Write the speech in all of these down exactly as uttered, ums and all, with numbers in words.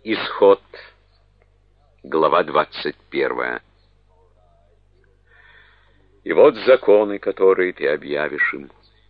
Исход, глава двадцать первая. И вот законы, которые ты объявишь им.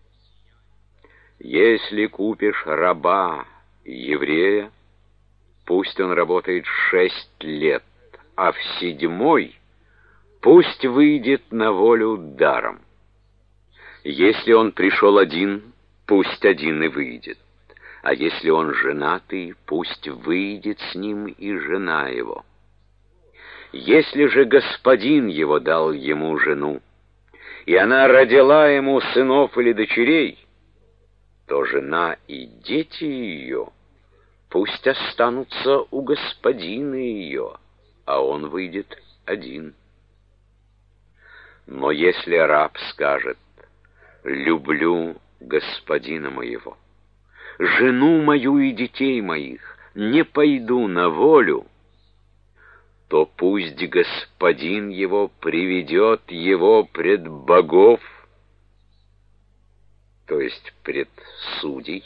Если купишь раба еврея, пусть он работает шесть лет, а в седьмой пусть выйдет на волю даром. Если он пришел один, пусть один и выйдет. А если он женатый, пусть выйдет с ним и жена его. Если же господин его дал ему жену, и она родила ему сынов или дочерей, то жена и дети ее пусть останутся у господина ее, а он выйдет один. Но если раб скажет: «Люблю господина моего, жену мою и детей моих, не пойду на волю», то пусть господин его приведет его пред богов, то есть пред судей,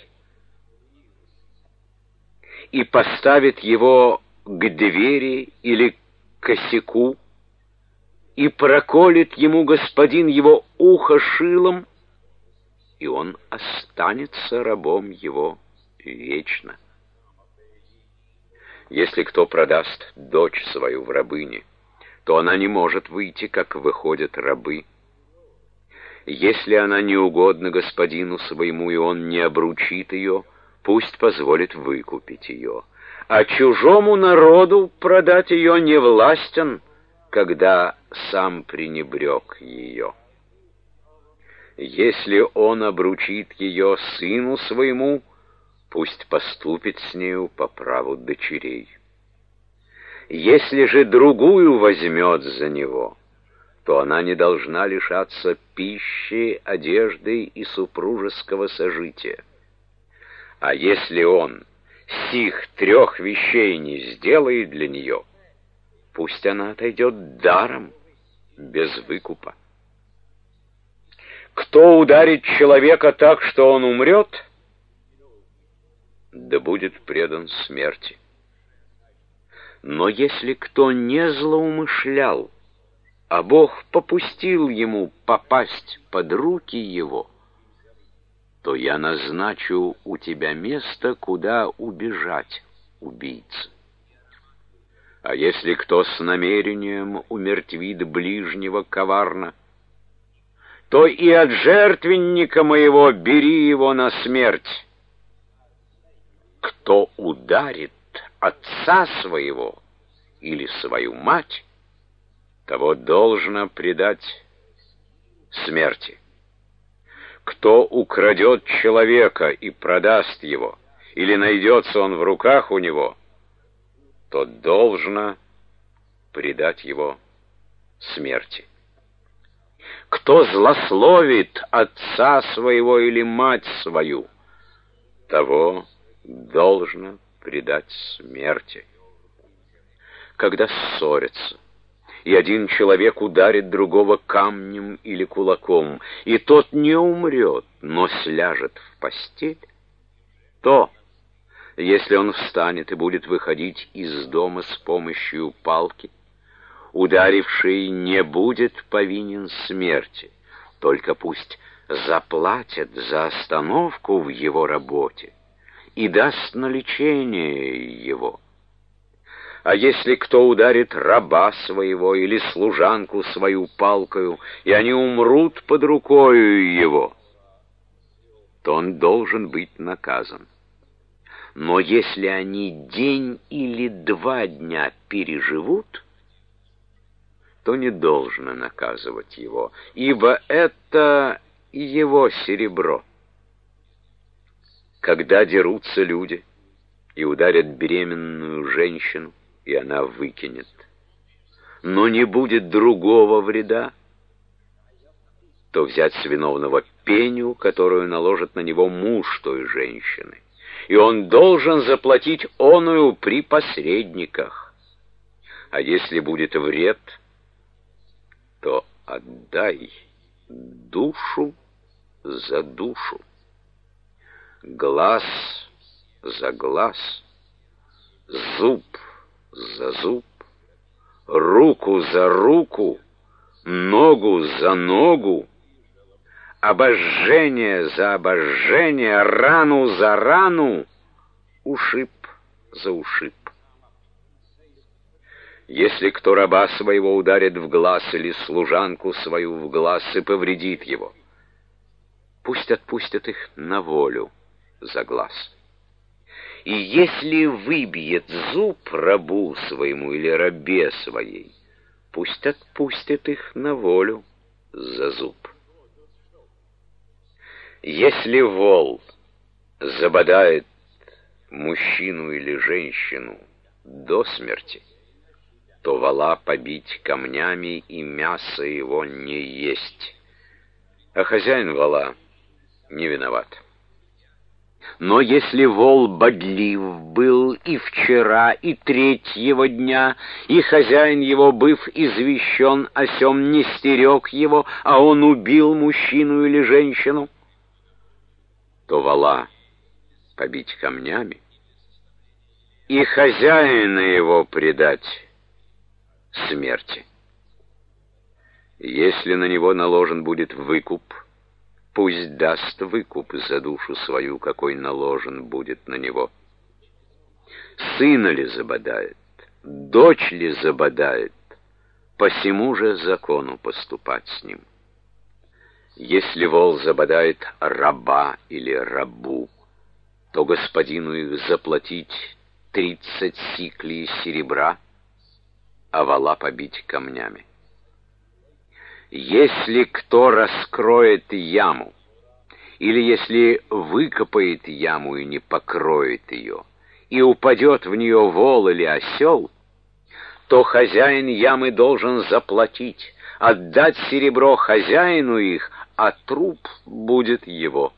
и поставит его к двери или к косяку, и проколет ему господин его ухо шилом, и он останется рабом его вечно. Если кто продаст дочь свою в рабыне, то она не может выйти, как выходят рабы. Если она не угодна господину своему, и он не обручит ее, пусть позволит выкупить ее. А чужому народу продать ее не властен, когда сам пренебрег ее. Если он обручит ее сыну своему, пусть поступит с нею по праву дочерей. Если же другую возьмет за него, то она не должна лишаться пищи, одежды и супружеского сожития. А если он сих трех вещей не сделает для нее, пусть она отойдет даром, без выкупа. Кто ударит человека так, что он умрет, да будет предан смерти. Но если кто не злоумышлял, а Бог попустил ему попасть под руки его, то я назначу у тебя место, куда убежать убийце. А если кто с намерением умертвит ближнего коварно, то и от жертвенника моего бери его на смерть. Кто ударит отца своего или свою мать, того должно предать смерти. Кто украдет человека и продаст его, или найдется он в руках у него, то должно предать его смерти. Кто злословит отца своего или мать свою, того должно предать смерти. Когда ссорятся, и один человек ударит другого камнем или кулаком, и тот не умрет, но сляжет в постель, то, если он встанет и будет выходить из дома с помощью палки, ударивший не будет повинен смерти, только пусть заплатят за остановку в его работе и даст на лечение его. А если кто ударит раба своего или служанку свою палкою, и они умрут под рукою его, то он должен быть наказан. Но если они день или два дня переживут, то не должно наказывать его, ибо это его серебро. Когда дерутся люди и ударят беременную женщину, и она выкинет, но не будет другого вреда, то взять с виновного пеню, которую наложит на него муж той женщины, и он должен заплатить оную при посредниках. А если будет вред, то отдай душу за душу, глаз за глаз, зуб за зуб, руку за руку, ногу за ногу, обожжение за обожжение, рану за рану, ушиб за ушиб. Если кто раба своего ударит в глаз или служанку свою в глаз и повредит его, пусть отпустят их на волю за глаз. И если выбьет зуб рабу своему или рабе своей, пусть отпустят их на волю за зуб. Если вол забодает мужчину или женщину до смерти, то вола побить камнями и мясо его не есть, а хозяин вола не виноват. Но если вол бодлив был и вчера, и третьего дня, и хозяин его, быв извещен о сем, не стерег его, а он убил мужчину или женщину, то вола побить камнями и хозяина его предать смерти. Если на него наложен будет выкуп, пусть даст выкуп за душу свою, какой наложен будет на него. Сына ли забодает, дочь ли забодает, по сему же закону поступать с ним. Если вол забодает раба или рабу, то господину их заплатить тридцать сиклей серебра, а вола побить камнями. Если кто раскроет яму, или если выкопает яму и не покроет ее, и упадет в нее вол или осел, то хозяин ямы должен заплатить, отдать серебро хозяину их, а труп будет его.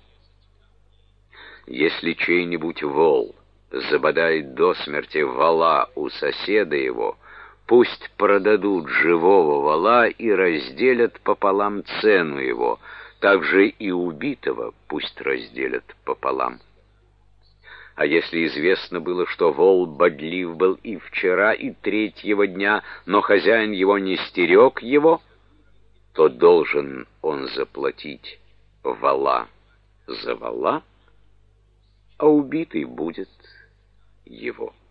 Если чей-нибудь вол забодает до смерти вола у соседа его, пусть продадут живого вола и разделят пополам цену его, также и убитого пусть разделят пополам. А если известно было, что вол бодлив был и вчера, и третьего дня, но хозяин его не стерег его, то должен он заплатить вола за вола, а убитый будет его.